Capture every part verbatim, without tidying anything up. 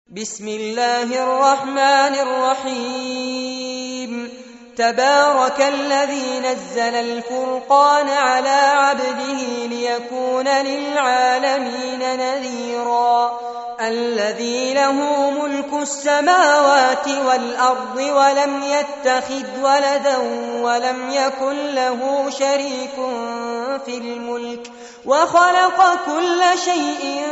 بسم الله الرحمن الرحيم تبارك الذي نزل الفرقان على عبده ليكون للعالمين نذيرا الذي له ملك السماوات والأرض ولم يتخذ ولدا ولم يكن له شريك في الملك وخلق كل شيء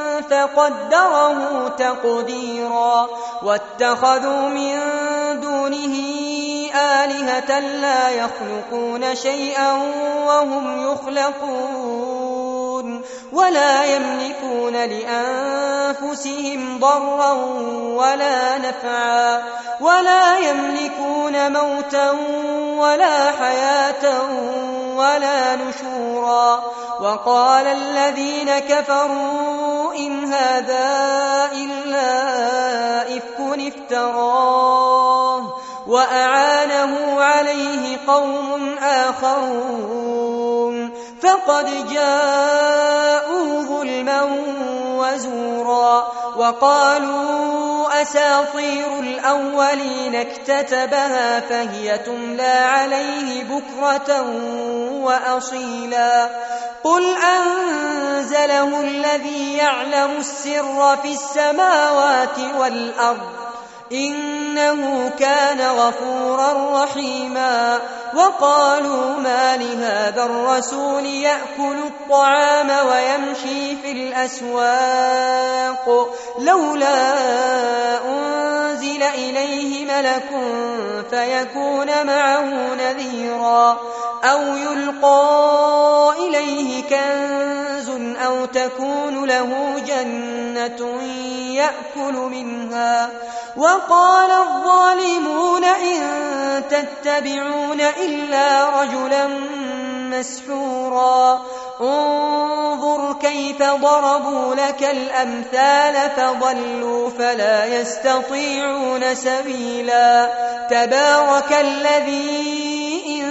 فقدره تقديرا واتخذوا من دونه آلهة لا يخلقون شيئا وهم يخلقون ولا يملكون لأنفسهم ضرا ولا نفعا ولا يملكون موتا ولا حياة ولا نشورا وقال الذين كفروا إن هذا إلا إفك افتراه وأعانه عليه قوم آخرون فقد جاءوا ظلما وزورا وقالوا أساطير الأولين اكتتبها فهي تملى عليه بكرة وأصيلا قل أنزله الذي يعلم السر في السماوات والأرض إنه كان غفورا رحيما وقالوا ما لهذا الرسول يأكل الطعام ويمشي في الأسواق لولا أنزل إليه ملك فيكون معه نذيرا أو يلقى إليه كنز أو تكون له جنة يأكل منها وقال الظالمون إن تتبعون إلا رجلا مسحورا انظر كيف ضربوا لك الأمثال فضلوا فلا يستطيعون سبيلا تبارك الذي إن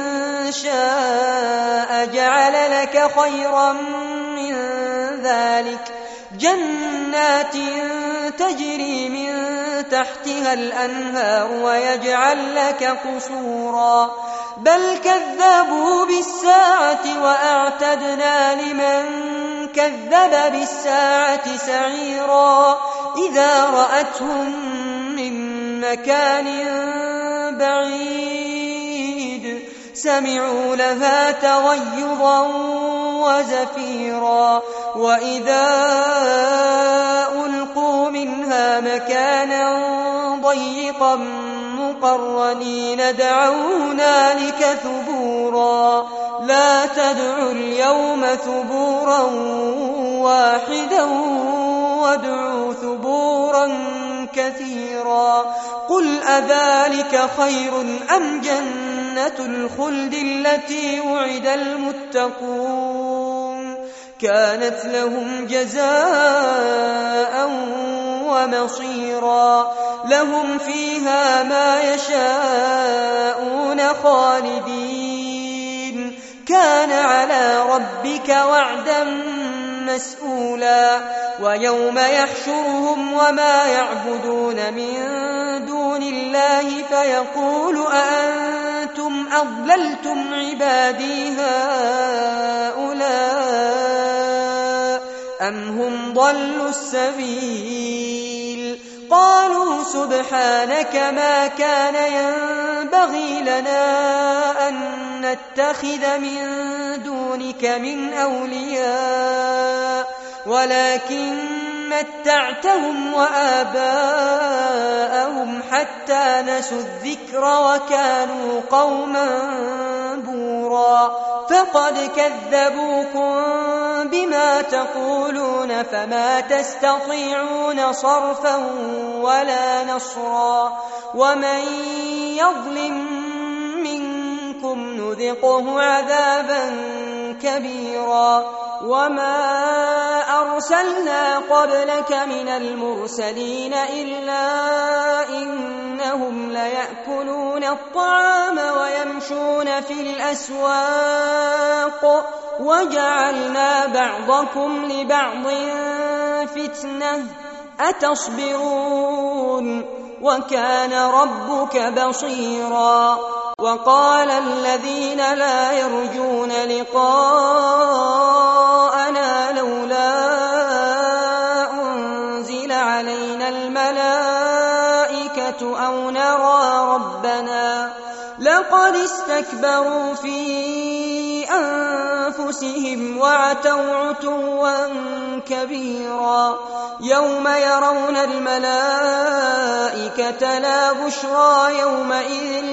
شاء جعل لك خيرا من ذلك جنات تجري من تحتها الأنهار ويجعل لك قصورا بل كذبوا بالساعة وأعتدنا لمن كذب بالساعة سعيرا إذا رأتهم من مكان بعيد سمعوا لها تغيظا وزفيرا وإذا ألقوا منها مكانا ضيقا مقرنين دعوا هنالك ثبورا لا تدعوا اليوم ثبورا واحدا وادعوا ثبورا كثيرا قل أذلك خير أم جنة الخلد التي وعد المتقون كانت لهم جزاء ومصيرا لهم فيها ما يشاءون خالدين كان على ربك وعدا مسئولا ويوم يحشرهم وما يعبدون من دون الله فيقول أأنتم أضللتم عبادي هؤلاء أم هم ضلوا السبيل قالوا سبحانك ما كان ينبغي لنا أن نتخذ من دونك من أولياء ولكن متعتهم وآباءهم حتى نسوا الذكر وكانوا قوما بورا فقد كذبوكم بما تقولون فما تستطيعون صرفا ولا نصرا ومن يظلم منكم نذقه عذابا كبيرا وما أرسلنا قبلك من المرسلين إلا إنهم ليأكلون الطعام ويمشون في الأسواق وجعلنا بعضكم لبعض فتنة أتصبرون وكان ربك بصيرا وقال الذين لا يرجون لقاءنا لولا أنزل علينا الملائكة أو نرى ربنا لقد استكبروا في أنفسهم وعتوا عتوا كبيرا يوم يرون الملائكة لا بشرى يومئذ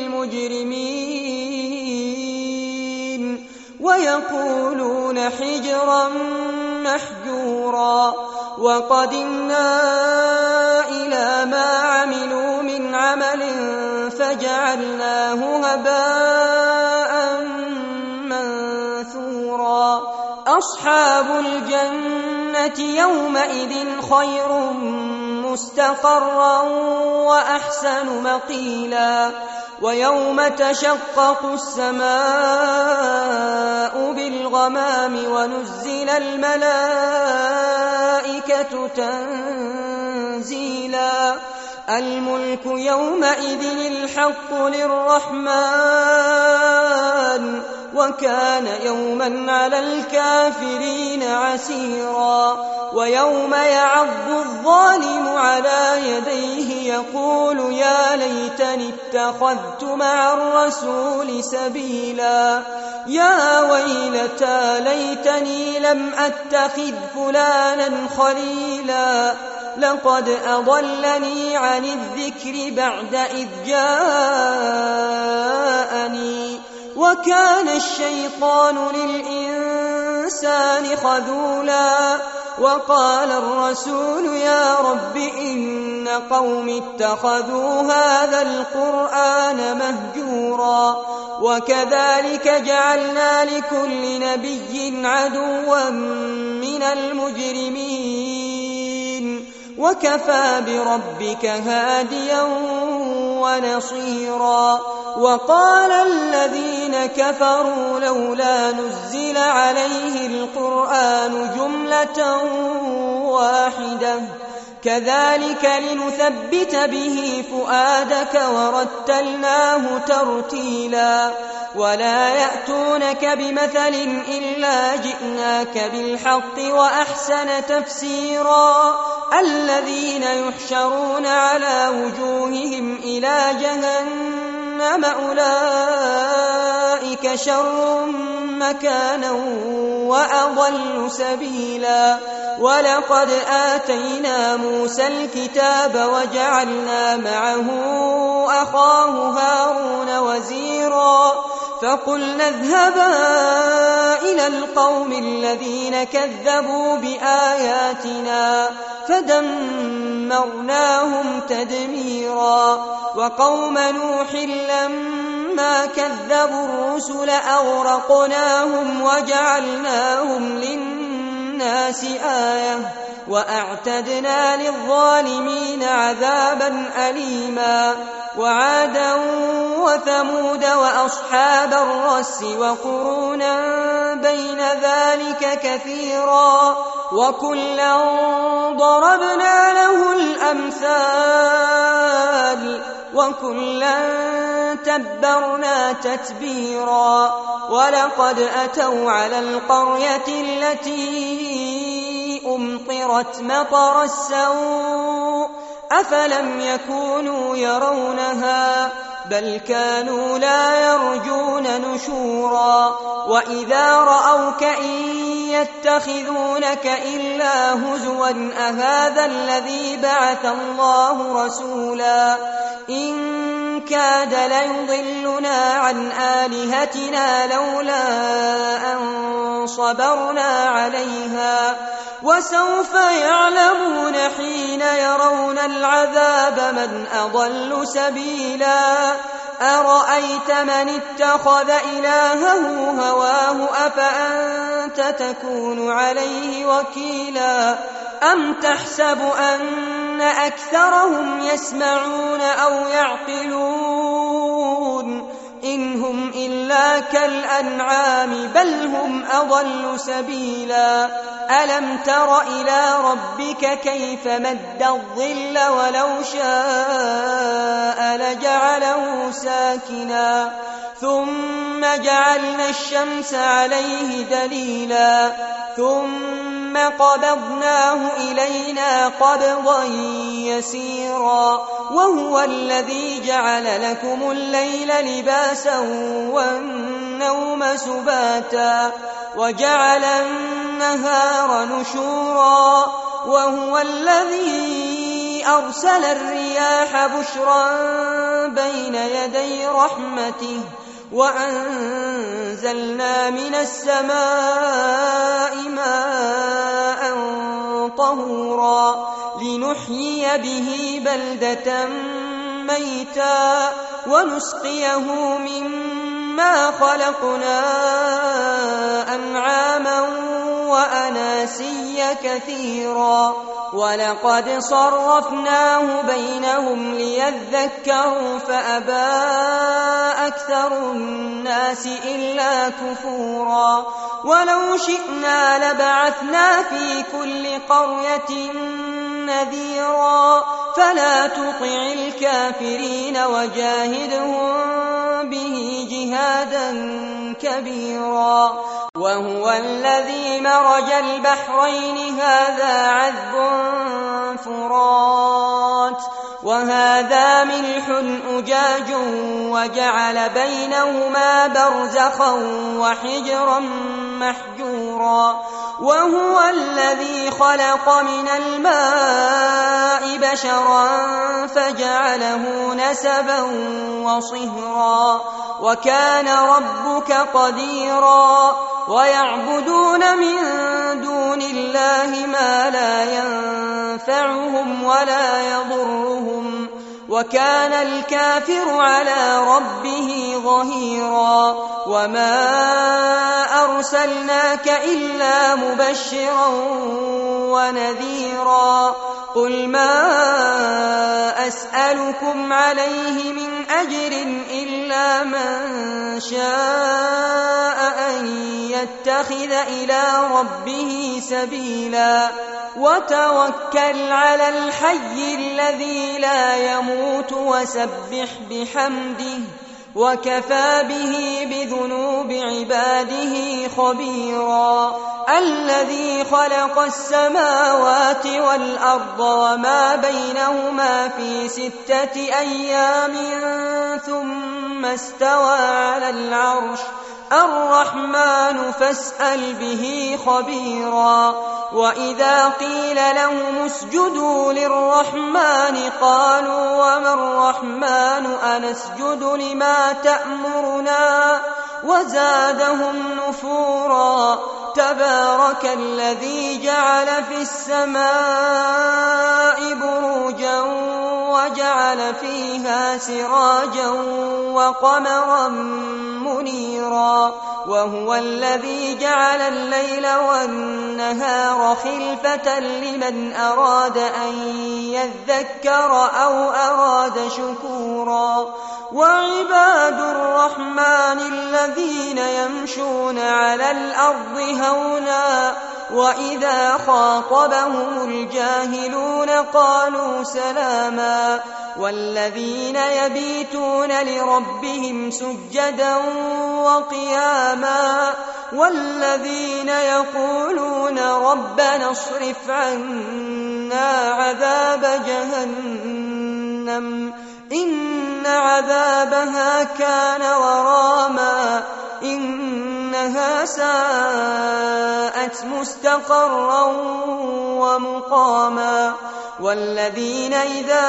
للمجرمين ويقولون حجرا محجورا وقدمنا إلى ما عملوا من عمل فجعلناه هباء منثورا أصحاب الجنة يومئذ خير مستقرا وأحسن مقيلا ويوم تشقق السماء بالغمام ونزل الملائكة تنزيلا الملك يومئذ الحق للرحمن وكان يوما على الكافرين عسيرا ويوم يعض الظالم على يديه يقول يا ليتني اتخذت مع الرسول سبيلا يا ويلتى ليتني لم أتخذ فلانا خليلا لقد أضلني عن الذكر بعد إذ جاءني وكان الشيطان للإنسان خذولا وقال الرسول يا رب إن قوم اتخذوا هذا القرآن مهجورا وكذلك جعلنا لكل نبي عدوا من المجرمين وكفى بربك هاديا ونصيرا وقال الذين كفروا لولا نزل عليه القرآن جملة واحدة كذلك لنثبت به فؤادك ورتلناه ترتيلا ولا يأتونك بمثل إلا جئناك بالحق وأحسن تفسيرا الذين يحشرون على وجوههم إلى جهنم أولئك شر مكانا وأضل سبيلا ولقد آتينا موسى الكتاب وجعلنا معه أخاه هارون وزيرا فقلنا اذهبا إلى القوم الذين كذبوا بآياتنا فدمرناهم تدميرا وقوم نوح لما كذبوا الرسل أغرقناهم وجعلناهم للناس آية وأعتدنا للظالمين عذابا أليما وعادا وثمود وأصحاب الرس وقرونا بين ذلك كثيرا وكلا ضربنا له الأمثال وكلا تبرنا تتبيرا ولقد أتوا على القرية التي أمطرت مطر السوء أفلم يكونوا يرونها بل كانوا لا يرجون نشورا وإذا رأوك إن يتخذونك إلا هزوا أهذا الذي بعث الله رسولا إن كاد ليضلنا عن آلهتنا لولا أن صبرنا عليها وسوف يعلمون حين يرون العذاب من أضل سبيلا أرأيت من اتخذ إلهه هواه أفأنت تكون عليه وكيلا أم تحسب أن أكثرهم يسمعون أو يعقلون إن هم إلا كالأنعام بل هم أضل سبيلا ألم تر إلى ربك كيف مد الظل ولو شاء لجعله ساكنا ثم جعلنا الشمس عليه دليلا ثم قبضناه إلينا قبضا يسيرا وهو الذي جعل لكم الليل لباسا والنوم سباتا وجعل النهار نشورا وهو الذي أرسل الرياح بشرا بين يدي رحمته وأنزلنا من السماء ماء طهورا لنحيي به بلدة ميتا ونسقيه مما خلقنا أنعاما وأناسيا كثيرا ولقد صرفناه بينهم ليذكروا فأبى أكثر الناس إلا كفورا ولو شئنا لبعثنا في كل قرية نذيرا فلا تطع الكافرين وجاهدهم به جهادا كبيرا وهو الذي مرج البحرين هذا عذب فرات وهذا ملح أجاج وجعل بينهما برزخا وحجرا محجورا وهو الذي خلق من الماء بشرا فجعله نسبا وصهرا وكان ربك قديرا ويعبدون من دون الله ما لا ينفعهم ولا يضرهم وكان الكافر على ربه ظهيرا وما أرسلناك إلا مبشرا ونذيرا قل ما أسألكم عليه من أجر إلا من شاء أن يتخذ إلى ربه سبيلا وتوكل على الحي الذي لا يموت وسبح بحمده وكفى به بذنوب عباده خبيرا الذي خلق السماوات والأرض وما بينهما في ستة أيام ثم استوى على العرش الرحمن فاسأل به خبيرا وإذا قيل لهم اسجدوا للرحمن قالوا وما الرحمن أنسجد لما تأمرنا وزادهم نفورا تبارك الذي جعل في السماء بروجا وجعل فيها سراجا وقمرا منيرا وهو الذي جعل الليل والنهار خلفة لمن أراد أن يذكر أو أراد شكورا وعباد الرحمن الذين يمشون على الأرض هونا وإذا خاطبهم الجاهلون قالوا سلاما والذين يبيتون لربهم سجدا وقياما والذين يقولون ربنا اصرف عنا عذاب جهنم إن عذابها كان غراما إنها ساءت مستقرا ومقاما والذين إذا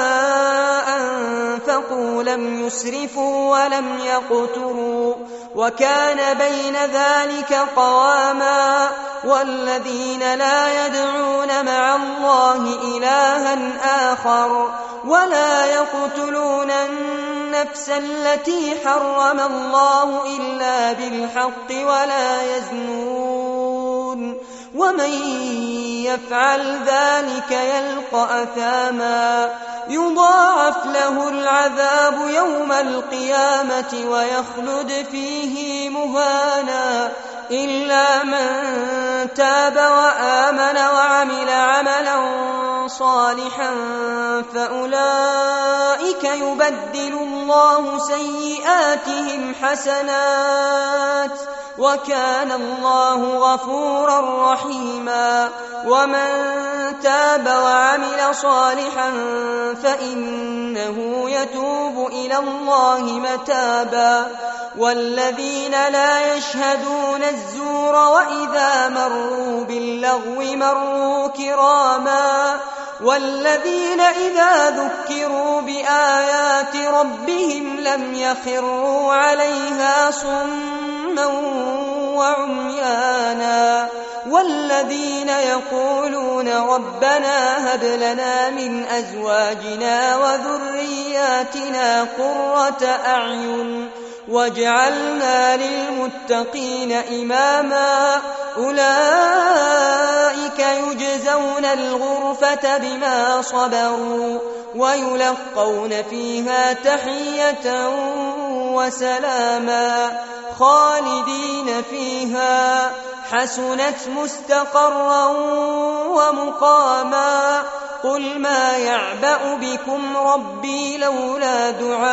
أنفقوا لم يسرفوا ولم يقتروا وكان بين ذلك قواما والذين لا يدعون مع الله إلها آخر ولا يقتلون النفس التي حرم الله إلا بالحق ولا يزنون ومن يفعل ذلك يلقى أثاما يضاعف له العذاب يوم القيامة ويخلد فيه مهانا إلا من تاب وآمن وعمل عملا صالحا فأولئك يبدل الله سيئاتهم حسنات وكان الله غفورا رحيما. ومن تاب وعمل صالحا فإنه يتوب إلى الله متابا. والذين لا يشهدون الزور وإذا مروا باللغو مروا كراما. والذين إذا ذكروا بآيات ربهم لم يخروا عليها صما وعميانا. والذين يقولون ربنا هب لنا من أزواجنا وذرياتنا قرة أعين واجعلنا للمتقين إماما. أولئك يجزون الغرفة بما صبروا ويلقون فيها تحية وسلاما خالدين فيها حسنت مستقرا ومقاما. قل ما يعبأ بكم ربي لولا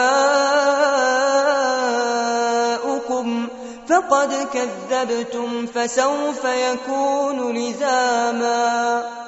دعاؤكم فقد كذبتم فسوف يكون لزاما.